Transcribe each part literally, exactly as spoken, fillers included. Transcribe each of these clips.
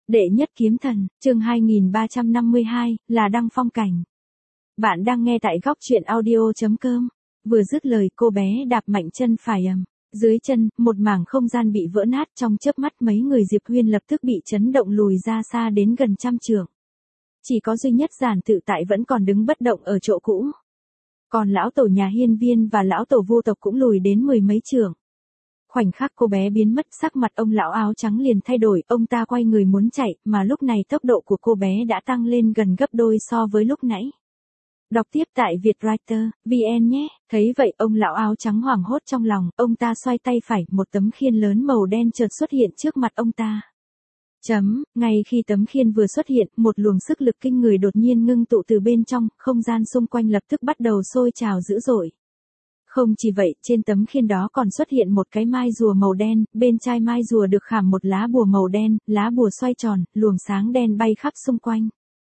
Đệ nhất kiếm thần, chương hai nghìn ba trăm năm mươi hai, là Đăng Phong Cảnh. Bạn đang nghe tại góc truyện audio chấm com. Vừa dứt lời cô bé đạp mạnh chân phải ầm. Dưới chân, một mảng không gian bị vỡ nát trong chớp mắt mấy người Diệp Huyên lập tức bị chấn động lùi ra xa đến gần trăm trượng. Chỉ có duy nhất Giản Tự Tại vẫn còn đứng bất động ở chỗ cũ. Còn lão tổ nhà Hiên Viên và lão tổ vô tộc cũng lùi đến mười mấy trượng. Khoảnh khắc cô bé biến mất, sắc mặt ông lão áo trắng liền thay đổi, ông ta quay người muốn chạy, mà lúc này tốc độ của cô bé đã tăng lên gần gấp đôi so với lúc nãy. Đọc tiếp tại Vietwriter chấm vn nhé. Thấy vậy ông lão áo trắng hoảng hốt trong lòng, ông ta xoay tay phải, một tấm khiên lớn màu đen chợt xuất hiện trước mặt ông ta. Chấm, ngay khi tấm khiên vừa xuất hiện, một luồng sức lực kinh người đột nhiên ngưng tụ từ bên trong, không gian xung quanh lập tức bắt đầu sôi trào dữ dội. Không chỉ vậy, trên tấm khiên đó còn xuất hiện một cái mai rùa màu đen, bên chai mai rùa được khảm một lá bùa màu đen, lá bùa xoay tròn, luồng sáng đen bay khắp xung quanh.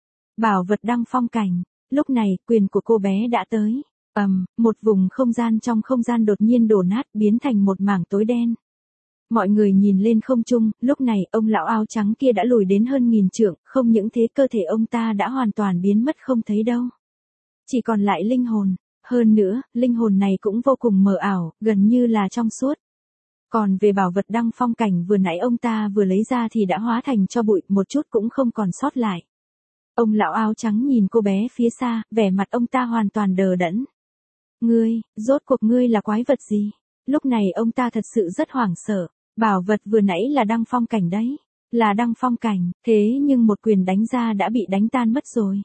Bảo vật Đăng Phong Cảnh. Lúc này, quyền của cô bé đã tới. Ầm, um, một vùng không gian trong không gian đột nhiên đổ nát, biến thành một mảng tối đen. Mọi người nhìn lên không trung, lúc này, ông lão áo trắng kia đã lùi đến hơn nghìn trượng, không những thế cơ thể ông ta đã hoàn toàn biến mất không thấy đâu. Chỉ còn lại linh hồn. Hơn nữa, linh hồn này cũng vô cùng mờ ảo, gần như là trong suốt. Còn về bảo vật Đăng Phong Cảnh vừa nãy ông ta vừa lấy ra thì đã hóa thành tro bụi, một chút cũng không còn sót lại. Ông lão áo trắng nhìn cô bé phía xa, vẻ mặt ông ta hoàn toàn đờ đẫn. Ngươi, rốt cuộc ngươi là quái vật gì? Lúc này ông ta thật sự rất hoảng sợ. Bảo vật vừa nãy là Đăng Phong Cảnh đấy. Là Đăng Phong Cảnh, thế nhưng một quyền đánh ra đã bị đánh tan mất rồi.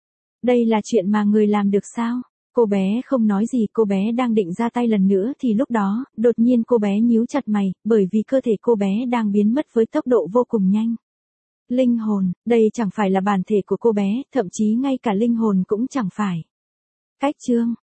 Đây là chuyện mà người làm được sao? Cô bé không nói gì, cô bé đang định ra tay lần nữa thì lúc đó, đột nhiên cô bé nhíu chặt mày, bởi vì cơ thể cô bé đang biến mất với tốc độ vô cùng nhanh. Linh hồn, đây chẳng phải là bản thể của cô bé, thậm chí ngay cả linh hồn cũng chẳng phải. Cách chương,